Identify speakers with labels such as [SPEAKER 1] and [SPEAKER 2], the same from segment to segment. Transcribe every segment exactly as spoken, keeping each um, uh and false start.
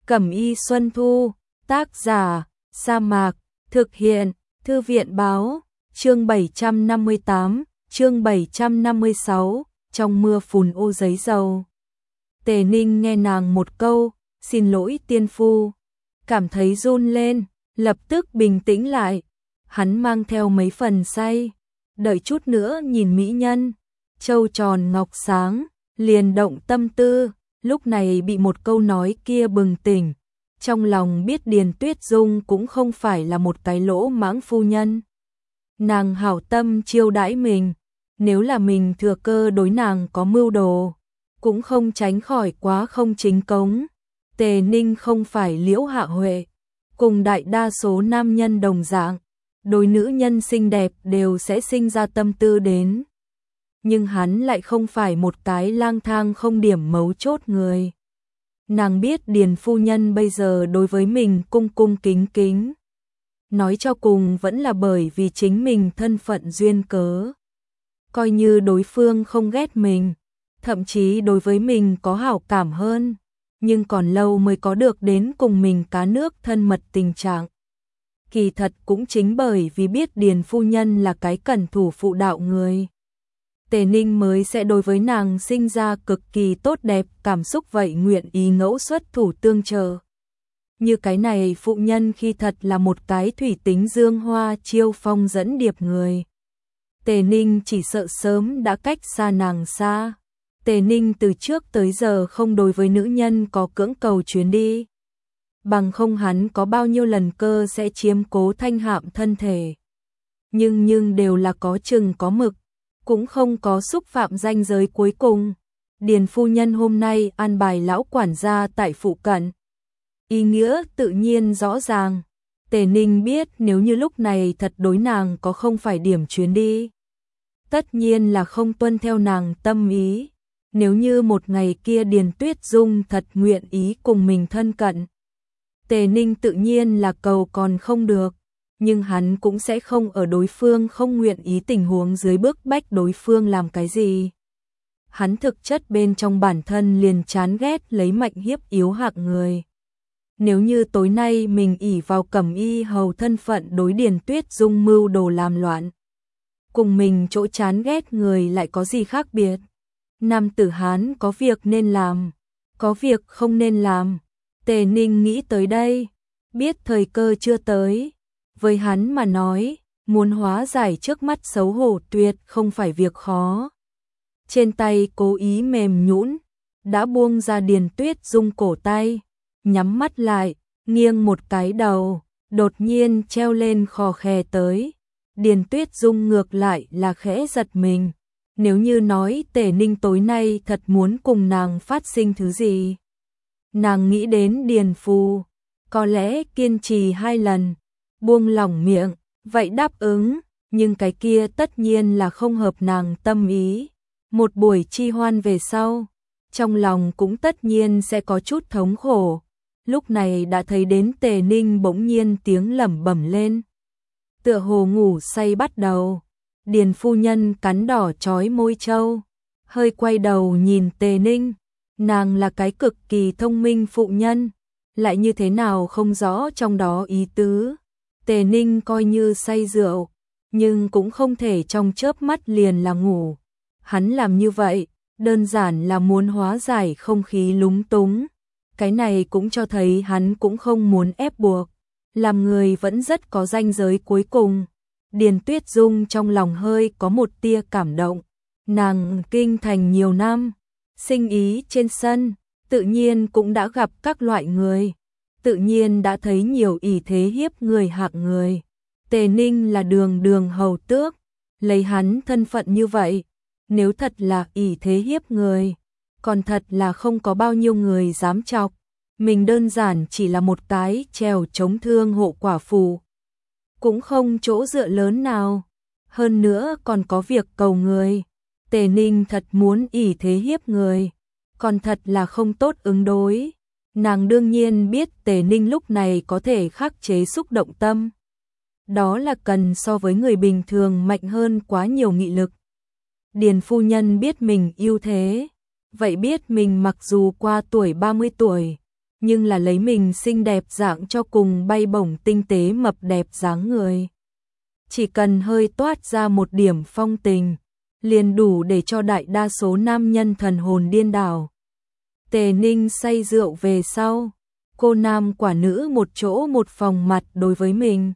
[SPEAKER 1] Cẩm y Xuân Thu, tác giả, Sa Mạc, thực hiện, Thư viện báo, chương bảy trăm năm mươi tám, chương bảy trăm năm mươi sáu, trong mưa phùn ô giấy dầu. Tề Ninh nghe nàng một câu, xin lỗi tiên phu, cảm thấy run lên, lập tức bình tĩnh lại. Hắn mang theo mấy phần say, đợi chút nữa nhìn mỹ nhân, trâu tròn ngọc sáng, liền động tâm tư, lúc này bị một câu nói kia bừng tỉnh. Trong lòng biết Điền Tuyết Dung cũng không phải là một cái lỗ mãng phu nhân. Nàng hảo tâm chiêu đãi mình, nếu là mình thừa cơ đối nàng có mưu đồ, cũng không tránh khỏi quá không chính cống. Tề Ninh không phải Liễu Hạ Huệ, cùng đại đa số nam nhân đồng dạng, đối nữ nhân xinh đẹp đều sẽ sinh ra tâm tư đến. Nhưng hắn lại không phải một cái lang thang không điểm mấu chốt người. Nàng biết Điền phu nhân bây giờ đối với mình cung cung kính kính. Nói cho cùng vẫn là bởi vì chính mình thân phận duyên cớ. Coi như đối phương không ghét mình, thậm chí đối với mình có hảo cảm hơn, nhưng còn lâu mới có được đến cùng mình cá nước thân mật tình trạng. Kỳ thật cũng chính bởi vì biết Điền phu nhân là cái cẩn thủ phụ đạo người, Tề Ninh mới sẽ đối với nàng sinh ra cực kỳ tốt đẹp cảm xúc, vậy nguyện ý ngẫu xuất thủ tương trợ. Như cái này phụ nhân khi thật là một cái thủy tính dương hoa chiêu phong dẫn điệp người. Tề Ninh chỉ sợ sớm đã cách xa nàng xa. Tề Ninh từ trước tới giờ không đối với nữ nhân có cưỡng cầu chuyến đi. Bằng không hắn có bao nhiêu lần cơ sẽ chiếm cố thanh hạm thân thể. Nhưng nhưng đều là có chừng có mực, cũng không có xúc phạm ranh giới cuối cùng. Điền phu nhân hôm nay an bài lão quản gia tại phụ cận. Ý nghĩa tự nhiên rõ ràng. Tề Ninh biết nếu như lúc này thật đối nàng có không phải điểm chuyến đi, tất nhiên là không tuân theo nàng tâm ý. Nếu như một ngày kia Điền Tuyết Dung thật nguyện ý cùng mình thân cận, Tề Ninh tự nhiên là cầu còn không được, nhưng hắn cũng sẽ không ở đối phương không nguyện ý tình huống dưới bức bách đối phương làm cái gì. Hắn thực chất bên trong bản thân liền chán ghét lấy mạnh hiếp yếu hạng người. Nếu như tối nay mình ỷ vào Cẩm y hầu thân phận đối Điền Tuyết Dung mưu đồ làm loạn, cùng mình chỗ chán ghét người lại có gì khác biệt? Nam tử Hán có việc nên làm, có việc không nên làm. Tề Ninh nghĩ tới đây, biết thời cơ chưa tới. Với hắn mà nói, muốn hóa giải trước mắt xấu hổ tuyệt không phải việc khó. Trên tay cố ý mềm nhũn, đã buông ra Điền Tuyết Dung cổ tay, nhắm mắt lại, nghiêng một cái đầu, đột nhiên treo lên khò khè tới. Điền Tuyết Dung ngược lại là khẽ giật mình. Nếu như nói Tề Ninh tối nay thật muốn cùng nàng phát sinh thứ gì, nàng nghĩ đến Điền Phu, có lẽ kiên trì hai lần, buông lỏng miệng, vậy đáp ứng, nhưng cái kia tất nhiên là không hợp nàng tâm ý. Một buổi chi hoan về sau, trong lòng cũng tất nhiên sẽ có chút thống khổ. Lúc này đã thấy đến Tề Ninh bỗng nhiên tiếng lẩm bẩm lên, tựa hồ ngủ say bắt đầu. Điền phu nhân cắn đỏ chói môi trâu, hơi quay đầu nhìn Tề Ninh. Nàng là cái cực kỳ thông minh phụ nhân, lại như thế nào không rõ trong đó ý tứ. Tề Ninh coi như say rượu, nhưng cũng không thể trong chớp mắt liền là ngủ. Hắn làm như vậy, đơn giản là muốn hóa giải không khí lúng túng. Cái này cũng cho thấy hắn cũng không muốn ép buộc, làm người vẫn rất có ranh giới cuối cùng. Điền Tuyết Dung trong lòng hơi có một tia cảm động. Nàng kinh thành nhiều năm, sinh ý trên sân, tự nhiên cũng đã gặp các loại người, tự nhiên đã thấy nhiều ỷ thế hiếp người hạng người. Tề Ninh là đường đường hầu tước, lấy hắn thân phận như vậy, nếu thật là ỷ thế hiếp người, còn thật là không có bao nhiêu người dám chọc. Mình đơn giản chỉ là một cái trèo chống thương hộ quả phụ, cũng không chỗ dựa lớn nào, hơn nữa còn có việc cầu người. Tề Ninh thật muốn ỷ thế hiếp người, còn thật là không tốt ứng đối. Nàng đương nhiên biết Tề Ninh lúc này có thể khắc chế xúc động tâm, đó là cần so với người bình thường mạnh hơn quá nhiều nghị lực. Điền phu nhân biết mình ưu thế, vậy biết mình mặc dù qua tuổi ba mươi tuổi, nhưng là lấy mình xinh đẹp dạng cho cùng bay bổng tinh tế mập đẹp dáng người. Chỉ cần hơi toát ra một điểm phong tình, liền đủ để cho đại đa số nam nhân thần hồn điên đảo. Tề Ninh say rượu về sau, cô nam quả nữ một chỗ một phòng mặt đối với mình.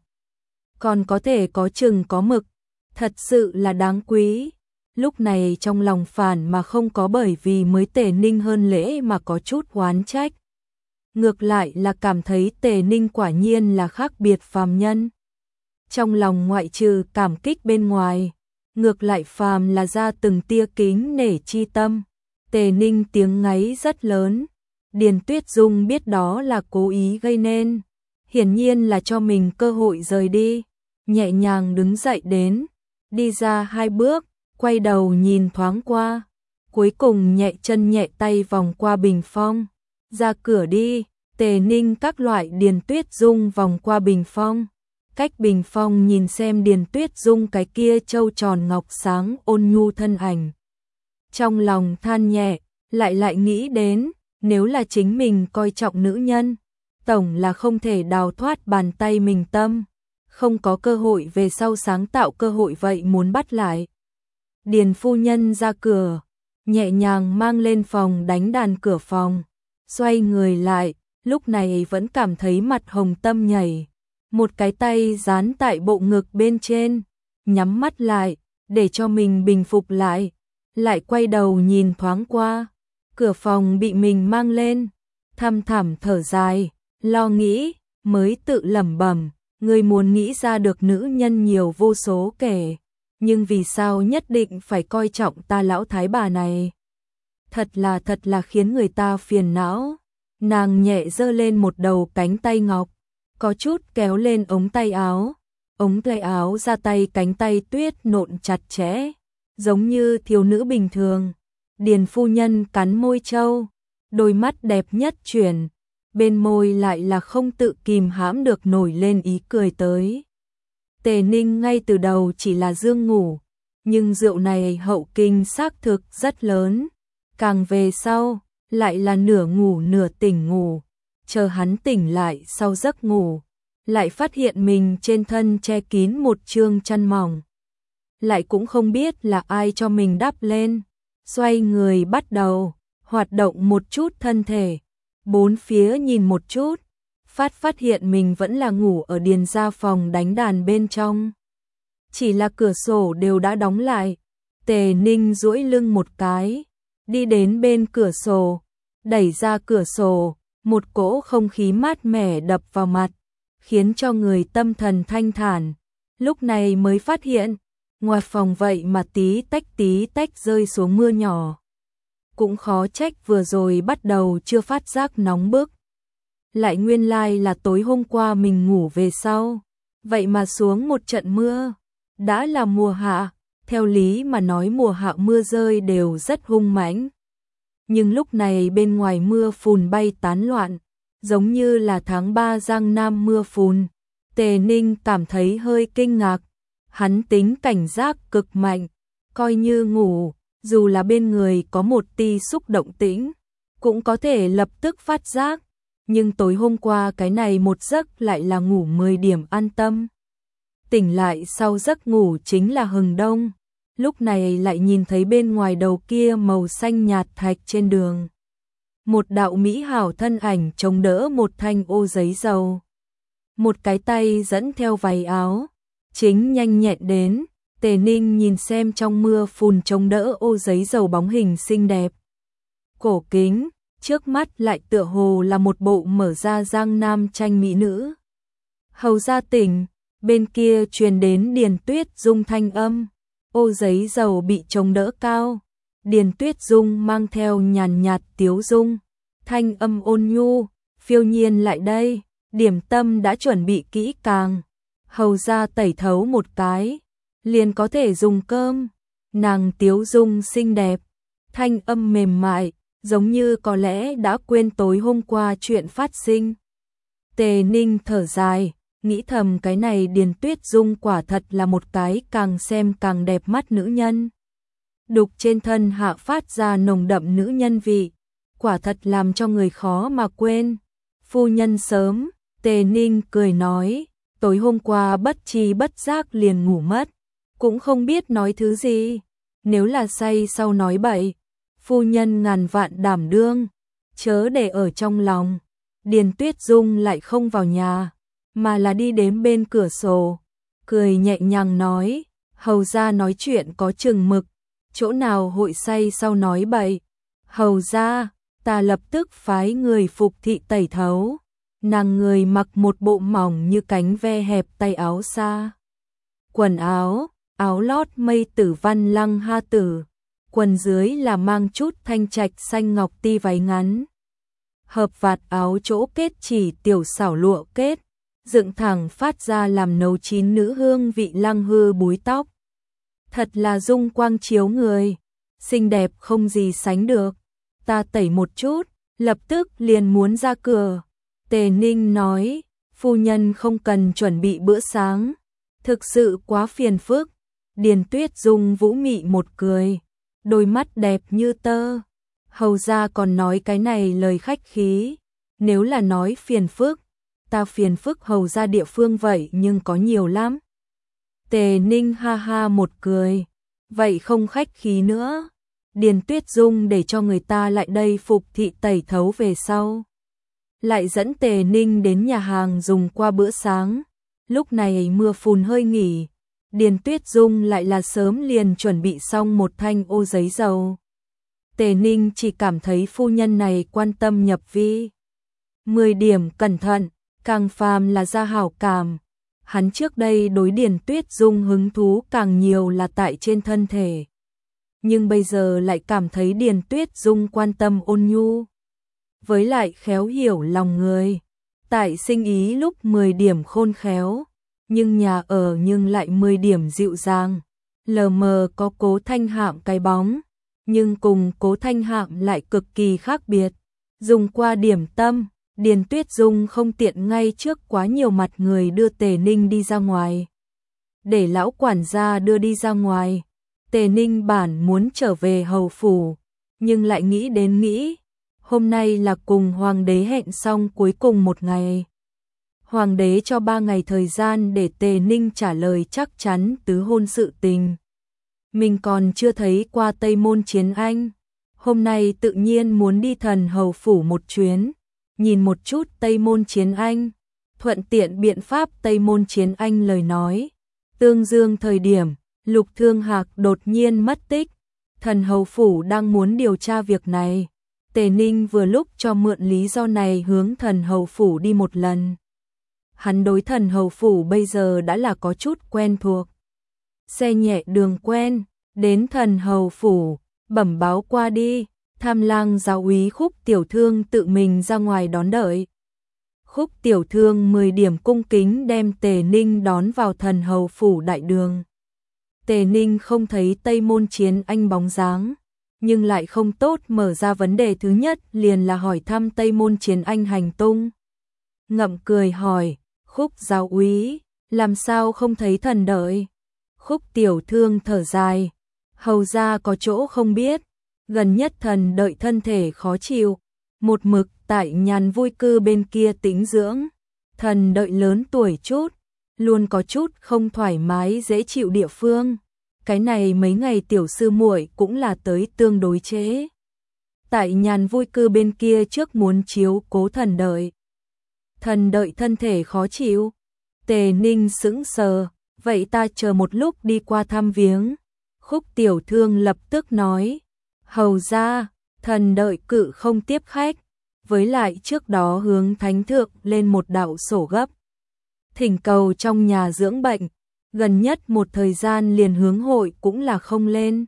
[SPEAKER 1] Còn có thể có chừng có mực, thật sự là đáng quý. Lúc này trong lòng phản mà không có bởi vì mới Tề Ninh hơn lễ mà có chút oán trách. Ngược lại là cảm thấy Tề Ninh quả nhiên là khác biệt phàm nhân. Trong lòng ngoại trừ cảm kích bên ngoài, ngược lại phàm là ra từng tia kính nể chi tâm. Tề Ninh tiếng ngáy rất lớn, Điền Tuyết Dung biết đó là cố ý gây nên, hiển nhiên là cho mình cơ hội rời đi, nhẹ nhàng đứng dậy đến, đi ra hai bước, quay đầu nhìn thoáng qua, cuối cùng nhẹ chân nhẹ tay vòng qua bình phong, ra cửa đi. Tề Ninh các loại Điền Tuyết Dung vòng qua bình phong, cách bình phong nhìn xem Điền Tuyết Dung cái kia trâu tròn ngọc sáng ôn nhu thân ảnh. Trong lòng than nhẹ, lại lại nghĩ đến, nếu là chính mình coi trọng nữ nhân, tổng là không thể đào thoát bàn tay mình tâm, không có cơ hội về sau sáng tạo cơ hội vậy muốn bắt lại. Điền phu nhân ra cửa, nhẹ nhàng mang lên phòng đánh đàn cửa phòng, xoay người lại, lúc này vẫn cảm thấy mặt hồng tâm nhảy, một cái tay dán tại bộ ngực bên trên, nhắm mắt lại, để cho mình bình phục lại, lại quay đầu nhìn thoáng qua, cửa phòng bị mình mang lên, thầm thẳm thở dài, lo nghĩ, mới tự lẩm bẩm, người muốn nghĩ ra được nữ nhân nhiều vô số kể, nhưng vì sao nhất định phải coi trọng ta lão thái bà này? Thật là thật là khiến người ta phiền não. Nàng nhẹ giơ lên một đầu cánh tay ngọc, có chút kéo lên ống tay áo, ống tay áo ra tay cánh tay tuyết nộn chặt chẽ, giống như thiếu nữ bình thường. Điền phu nhân cắn môi trâu, đôi mắt đẹp nhất chuyển, bên môi lại là không tự kìm hãm được nổi lên ý cười tới. Tề Ninh ngay từ đầu chỉ là dương ngủ, nhưng rượu này hậu kinh xác thực rất lớn, càng về sau lại là nửa ngủ nửa tỉnh ngủ, chờ hắn tỉnh lại sau giấc ngủ, lại phát hiện mình trên thân che kín một trương chăn mỏng. Lại cũng không biết là ai cho mình đắp lên, xoay người bắt đầu, hoạt động một chút thân thể, bốn phía nhìn một chút, phát phát hiện mình vẫn là ngủ ở Điền gia phòng đánh đàn bên trong. Chỉ là cửa sổ đều đã đóng lại, Tề Ninh duỗi lưng một cái, đi đến bên cửa sổ, đẩy ra cửa sổ, một cỗ không khí mát mẻ đập vào mặt, khiến cho người tâm thần thanh thản. Lúc này mới phát hiện, ngoài phòng vậy mà tí tách tí tách rơi xuống mưa nhỏ. Cũng khó trách vừa rồi bắt đầu chưa phát giác nóng bức. Lại nguyên lai like là tối hôm qua mình ngủ về sau, vậy mà xuống một trận mưa. Đã là mùa hạ, theo lý mà nói mùa hạ mưa rơi đều rất hung mãnh. Nhưng lúc này bên ngoài mưa phùn bay tán loạn, giống như là tháng ba Giang Nam mưa phùn. Tề Ninh cảm thấy hơi kinh ngạc, hắn tính cảnh giác cực mạnh, coi như ngủ, dù là bên người có một tia xúc động tĩnh, cũng có thể lập tức phát giác, nhưng tối hôm qua cái này một giấc lại là ngủ mười điểm an tâm. Tỉnh lại sau giấc ngủ chính là hừng đông, lúc này lại nhìn thấy bên ngoài đầu kia màu xanh nhạt thạch trên đường. Một đạo mỹ hảo thân ảnh chống đỡ một thanh ô giấy dầu. Một cái tay dẫn theo váy áo, chính nhanh nhẹn đến, Tề Ninh nhìn xem trong mưa phùn chống đỡ ô giấy dầu bóng hình xinh đẹp. Cổ kính, trước mắt lại tựa hồ là một bộ mở ra Giang Nam tranh mỹ nữ. Hầu gia tỉnh, bên kia truyền đến Điền Tuyết Dung thanh âm, ô giấy dầu bị chống đỡ cao. Điền Tuyết Dung mang theo nhàn nhạt tiếu dung, thanh âm ôn nhu, phiêu nhiên lại đây, điểm tâm đã chuẩn bị kỹ càng. Hầu gia tẩy thấu một cái, liền có thể dùng cơm. Nàng tiếu dung xinh đẹp, thanh âm mềm mại, giống như có lẽ đã quên tối hôm qua chuyện phát sinh. Tề Ninh thở dài, nghĩ thầm cái này Điền Tuyết Dung quả thật là một cái càng xem càng đẹp mắt nữ nhân. Đục trên thân hạ phát ra nồng đậm nữ nhân vị, quả thật làm cho người khó mà quên. Phu nhân sớm, Tề Ninh cười nói, tối hôm qua bất tri bất giác liền ngủ mất, cũng không biết nói thứ gì, nếu là say sau nói bậy, phu nhân ngàn vạn đảm đương, chớ để ở trong lòng. Điền Tuyết Dung lại không vào nhà, mà là đi đến bên cửa sổ, cười nhẹ nhàng nói, hầu gia nói chuyện có chừng mực, chỗ nào hội say sau nói bậy. Hầu gia, ta lập tức phái người phục thị tẩy thấu. Nàng người mặc một bộ mỏng như cánh ve hẹp tay áo xa. Quần áo, áo lót mây tử văn lăng ha tử, quần dưới là mang chút thanh trạch xanh ngọc ti váy ngắn. Hợp vạt áo chỗ kết chỉ tiểu xảo lụa kết, dựng thẳng phát ra làm nấu chín nữ hương vị lăng hư búi tóc. Thật là dung quang chiếu người, xinh đẹp không gì sánh được. Ta tẩy một chút, lập tức liền muốn ra cửa. Tề Ninh nói, phu nhân không cần chuẩn bị bữa sáng, thực sự quá phiền phức. Điền Tuyết Dung vũ mị một cười, đôi mắt đẹp như tơ. Hầu gia còn nói cái này lời khách khí, nếu là nói phiền phức, ta phiền phức hầu gia địa phương vậy nhưng có nhiều lắm. Tề Ninh ha ha một cười, vậy không khách khí nữa. Điền Tuyết Dung để cho người ta lại đây phục thị tẩy thấu về sau, lại dẫn Tề Ninh đến nhà hàng dùng qua bữa sáng. Lúc này mưa phùn hơi nghỉ, Điền Tuyết Dung lại là sớm liền chuẩn bị xong một thanh ô giấy dầu. Tề Ninh chỉ cảm thấy phu nhân này quan tâm nhập vi, mười điểm cẩn thận, càng phàm là ra hảo cảm. Hắn trước đây đối Điền Tuyết Dung hứng thú càng nhiều là tại trên thân thể, nhưng bây giờ lại cảm thấy Điền Tuyết Dung quan tâm ôn nhu, với lại khéo hiểu lòng người. Tại sinh ý lúc mười điểm khôn khéo, nhưng nhà ở nhưng lại mười điểm dịu dàng. Lờ mờ có Cố Thanh Hạm cái bóng, nhưng cùng Cố Thanh Hạm lại cực kỳ khác biệt. Dùng qua điểm tâm, Điền Tuyết Dung không tiện ngay trước quá nhiều mặt người đưa Tề Ninh đi ra ngoài, để lão quản gia đưa đi ra ngoài. Tề Ninh bản muốn trở về hầu phủ, nhưng lại nghĩ đến nghĩ, hôm nay là cùng hoàng đế hẹn xong cuối cùng một ngày. Hoàng đế cho ba ngày thời gian để Tề Ninh trả lời chắc chắn tứ hôn sự tình. Mình còn chưa thấy qua Tây Môn Chiến Anh, hôm nay tự nhiên muốn đi thần hầu phủ một chuyến, nhìn một chút Tây Môn Chiến Anh, thuận tiện biện pháp Tây Môn Chiến Anh lời nói. Tương Dương thời điểm, Lục Thương Hạc đột nhiên mất tích, thần hầu phủ đang muốn điều tra việc này. Tề Ninh vừa lúc cho mượn lý do này hướng thần hầu phủ đi một lần. Hắn đối thần hầu phủ bây giờ đã là có chút quen thuộc. Xe nhẹ đường quen, đến thần hầu phủ, bẩm báo qua đi, Tham Lang giáo úy Khúc tiểu thương tự mình ra ngoài đón đợi. Khúc tiểu thương mười điểm cung kính đem Tề Ninh đón vào thần hầu phủ đại đường. Tề Ninh không thấy Tây Môn Chiến Anh bóng dáng, nhưng lại không tốt mở ra vấn đề thứ nhất liền là hỏi thăm Tây Môn Chiến Anh hành tung. Ngậm cười hỏi, Khúc giáo úy, làm sao không thấy thần đợi? Khúc tiểu thương thở dài, hầu ra có chỗ không biết, gần nhất thần đợi thân thể khó chịu, một mực tại nhàn vui cư bên kia tĩnh dưỡng, thần đợi lớn tuổi chút, luôn có chút không thoải mái dễ chịu địa phương. Cái này mấy ngày tiểu sư muội cũng là tới tương đối chế. Tại nhàn vui cư bên kia trước muốn chiếu cố thần đợi. Thần đợi thân thể khó chịu. Tề Ninh sững sờ, vậy ta chờ một lúc đi qua thăm viếng. Khúc tiểu thương lập tức nói, hầu ra, thần đợi cự không tiếp khách, với lại trước đó hướng thánh thượng lên một đạo sổ gấp. Thỉnh cầu trong nhà dưỡng bệnh, gần nhất một thời gian liền hướng hội cũng là không lên.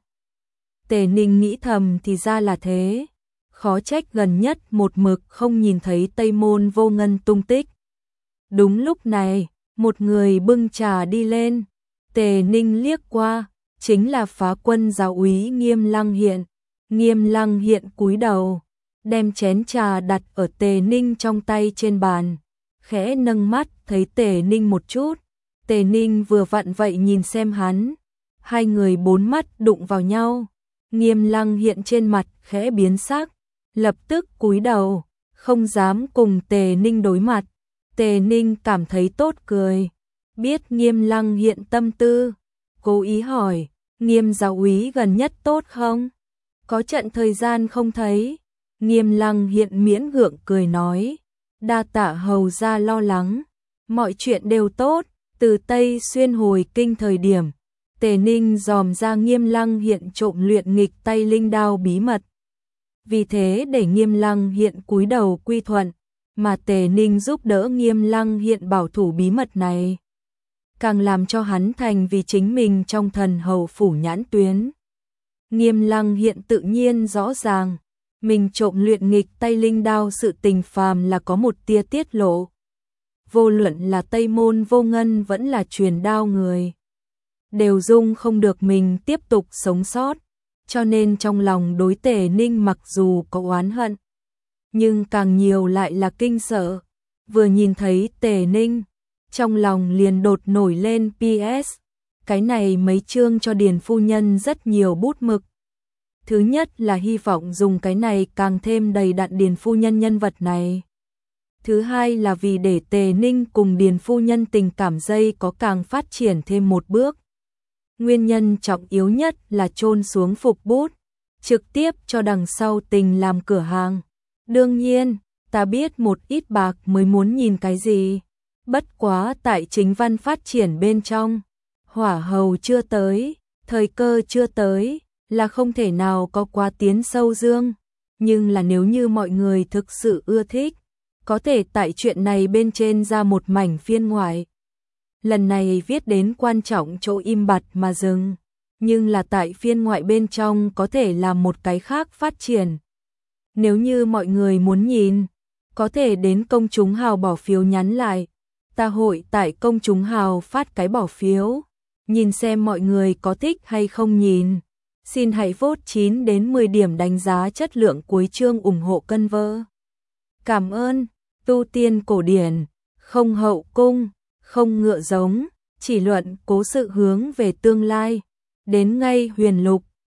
[SPEAKER 1] Tề Ninh nghĩ thầm thì ra là thế, khó trách gần nhất một mực không nhìn thấy Tây Môn Vô Ngân tung tích. Đúng lúc này, một người bưng trà đi lên, Tề Ninh liếc qua, chính là Phá Quân giáo úy Nghiêm Lăng Hiện. Nghiêm Lăng Hiện cúi đầu, đem chén trà đặt ở Tề Ninh trong tay trên bàn, khẽ nâng mắt thấy Tề Ninh một chút. Tề Ninh vừa vặn vậy nhìn xem hắn, hai người bốn mắt đụng vào nhau. Nghiêm Lăng Hiện trên mặt khẽ biến sắc, lập tức cúi đầu, không dám cùng Tề Ninh đối mặt. Tề Ninh cảm thấy tốt cười, biết Nghiêm Lăng hiện tâm tư, cố ý hỏi, Nghiêm giáo úy gần nhất tốt không? Có trận thời gian không thấy. Nghiêm Lăng hiện miễn gượng cười nói, đa tạ hầu gia lo lắng, mọi chuyện đều tốt. Từ Tây Xuyên hồi kinh thời điểm, Tề Ninh dòm ra Nghiêm Lăng hiện trộm luyện nghịch tay linh đao bí mật. Vì thế để Nghiêm Lăng hiện cúi đầu quy thuận, mà Tề Ninh giúp đỡ Nghiêm Lăng hiện bảo thủ bí mật này, càng làm cho hắn thành vì chính mình trong thần hầu phủ nhãn tuyến. Nghiêm Lăng hiện tự nhiên rõ ràng, mình trộm luyện nghịch tay linh đao sự tình phàm là có một tia tiết lộ. Vô luận là Tây Môn Vô Ngân vẫn là truyền đao người, đều dung không được mình tiếp tục sống sót, cho nên trong lòng đối Tề Ninh mặc dù có oán hận, nhưng càng nhiều lại là kinh sợ. Vừa nhìn thấy Tề Ninh, trong lòng liền đột nổi lên pê ét, cái này mấy chương cho Điền phu nhân rất nhiều bút mực. Thứ nhất là hy vọng dùng cái này càng thêm đầy đặn Điền phu nhân nhân vật này. Thứ hai là vì để Tề Ninh cùng Điền phu nhân tình cảm dây có càng phát triển thêm một bước. Nguyên nhân trọng yếu nhất là chôn xuống phục bút, trực tiếp cho đằng sau tình làm cửa hàng. Đương nhiên, ta biết một ít bạc mới muốn nhìn cái gì. Bất quá tại chính văn phát triển bên trong, hỏa hầu chưa tới, thời cơ chưa tới, là không thể nào có quá tiến sâu dương. Nhưng là nếu như mọi người thực sự ưa thích, có thể tại chuyện này bên trên ra một mảnh phiên ngoại. Lần này viết đến quan trọng chỗ im bặt mà dừng, nhưng là tại phiên ngoại bên trong có thể làm một cái khác phát triển. Nếu như mọi người muốn nhìn, có thể đến công chúng hào bỏ phiếu nhắn lại. Ta hội tại công chúng hào phát cái bỏ phiếu, nhìn xem mọi người có thích hay không nhìn. Xin hãy vote chín đến mười điểm đánh giá chất lượng cuối chương ủng hộ cân vơ. Cảm ơn. Tu tiên cổ điển, không hậu cung, không ngựa giống, chỉ luận cố sự hướng về tương lai. Đến ngay huyền lục,